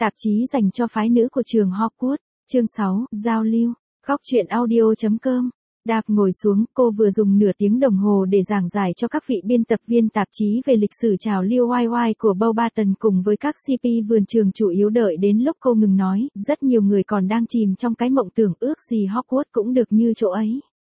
Tạp chí dành cho phái nữ của trường Hogwarts. Chương 6, giao lưu. Góc truyện audio.com. Đạp ngồi xuống, cô vừa dùng nửa tiếng đồng hồ để giảng giải cho các vị biên tập viên tạp chí về lịch sử trào lưu YY của Beauxbaton cùng với các CP vườn trường chủ yếu đợi đến lúc cô ngừng nói, rất nhiều người còn đang chìm trong cái mộng tưởng ước gì Hogwarts cũng được như chỗ ấy.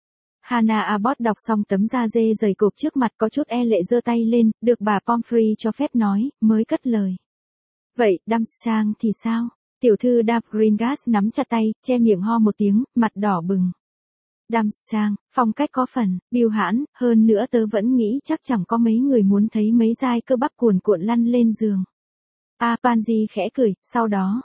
Hannah Abbott đọc xong tấm da dê dày cộp trước mặt có chút e lệ giơ tay lên, được bà Pomfrey cho phép nói, mới cất lời. Vậy, Durmstrang thì sao? Tiểu thư Daph Gringotts nắm chặt tay, che miệng ho một tiếng, mặt đỏ bừng. Durmstrang, phong cách có phần bưu hãn, hơn nữa tớ vẫn nghĩ chắc chẳng có mấy người muốn thấy mấy dai cơ bắp cuồn cuộn lăn lên giường. Pansy khẽ cười, sau đó,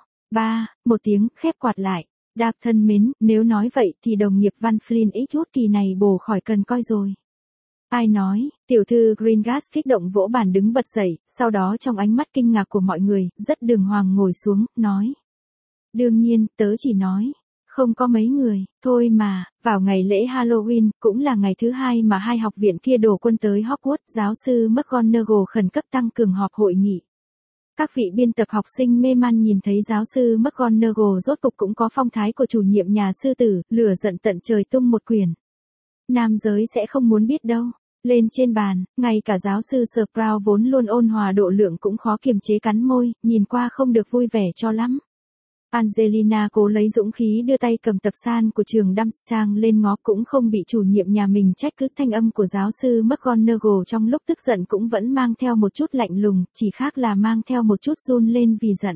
một tiếng, khép quạt lại. Daph thân mến, nếu nói vậy thì đồng nghiệp Van Flynn Eastwood kỳ này bổ khỏi cần coi rồi. Ai nói, tiểu thư Gringotts kích động vỗ bàn đứng bật dậy, sau đó trong ánh mắt kinh ngạc của mọi người, rất đường hoàng ngồi xuống, nói. Đương nhiên, tớ chỉ nói. Không có mấy người, thôi mà, vào ngày lễ Halloween, cũng là ngày thứ hai mà hai học viện kia đổ quân tới Hogwarts, giáo sư McGonagall khẩn cấp tăng cường họp hội nghị. Các vị biên tập học sinh mê man nhìn thấy giáo sư McGonagall rốt cục cũng có phong thái của chủ nhiệm nhà sư tử, lửa giận tận trời tung một quyển. Nam giới sẽ không muốn biết đâu. Lên trên bàn, ngay cả giáo sư Sprout vốn luôn ôn hòa độ lượng cũng khó kiềm chế cắn môi, nhìn qua không được vui vẻ cho lắm. Angelina cố lấy dũng khí đưa tay cầm tập san của trường Durmstrang lên ngó cũng không bị chủ nhiệm nhà mình trách cứ thanh âm của giáo sư McGonagall trong lúc tức giận cũng vẫn mang theo một chút lạnh lùng, chỉ khác là mang theo một chút run lên vì giận.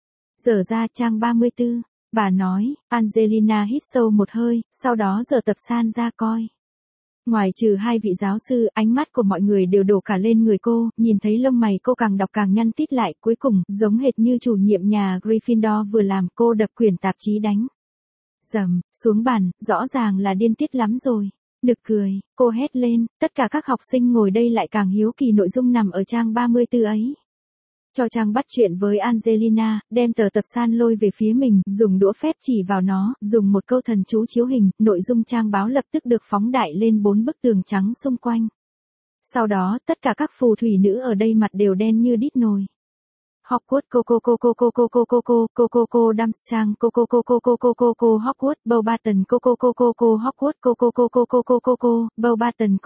Dở ra trang 34, bà nói, Angelina hít sâu một hơi, sau đó dở tập san ra coi. Ngoài trừ hai vị giáo sư, ánh mắt của mọi người đều đổ cả lên người cô, nhìn thấy lông mày cô càng đọc càng nhăn tít lại, cuối cùng, giống hệt như chủ nhiệm nhà Gryffindor vừa làm, cô đập quyển tạp chí đánh. Dầm, xuống bàn, rõ ràng là điên tiết lắm rồi. Nực cười, cô hét lên, tất cả các học sinh ngồi đây lại càng hiếu kỳ nội dung nằm ở trang 34 ấy. Cho Trang bắt chuyện với Angelina, đem tờ tập san lôi về phía mình, dùng đũa phép chỉ vào nó, dùng một câu thần chú chiếu hình, nội dung trang báo lập tức được phóng đại lên 4 bức tường trắng xung quanh. Sau đó, tất cả các phù thủy nữ ở đây mặt đều đen như đít nồi. Hogwarts Durmstrang Hogwarts Beauxbaton Hogwarts Beauxbaton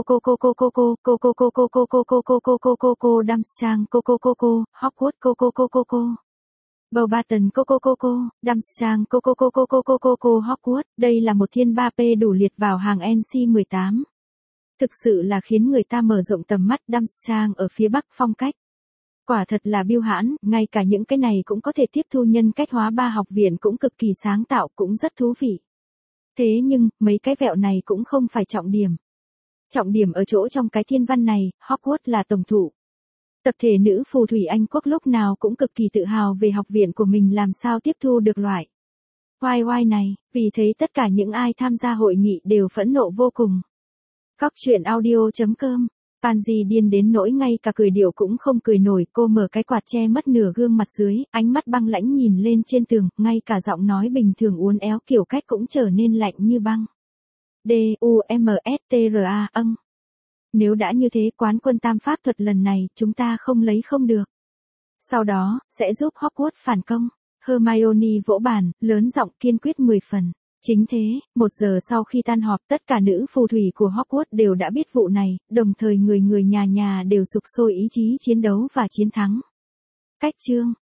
Durmstrang Hogwarts Beauxbaton Durmstrang Hogwarts. Đây là một thiên 3P đủ liệt vào hàng NC18. Thực sự là khiến người ta mở rộng tầm mắt. Durmstrang ở phía bắc phong cách. Quả thật là bưu hãn, ngay cả những cái này cũng có thể tiếp thu, nhân cách hóa 3 học viện cũng cực kỳ sáng tạo, cũng rất thú vị. Thế nhưng, mấy cái vẹo này cũng không phải trọng điểm. Trọng điểm ở chỗ trong cái thiên văn này, Hogwarts là tổng thụ. Tập thể nữ phù thủy Anh quốc lúc nào cũng cực kỳ tự hào về học viện của mình làm sao tiếp thu được loại YY này, vì thế tất cả những ai tham gia hội nghị đều phẫn nộ vô cùng. Góc truyện audio.com. Pansy điên đến nỗi ngay cả cười điệu cũng không cười nổi, cô mở cái quạt che mất nửa gương mặt dưới, ánh mắt băng lãnh nhìn lên trên tường, ngay cả giọng nói bình thường uốn éo kiểu cách cũng trở nên lạnh như băng. Dumstra Nếu đã như thế, quán quân tam pháp thuật lần này, chúng ta không lấy không được. Sau đó, sẽ giúp Hogwarts phản công. Hermione vỗ bàn, lớn giọng kiên quyết 10 phần. Chính thế, 1 giờ sau khi tan họp, tất cả nữ phù thủy của Hogwarts đều đã biết vụ này, đồng thời người nhà đều sục sôi ý chí chiến đấu và chiến thắng. Cách chương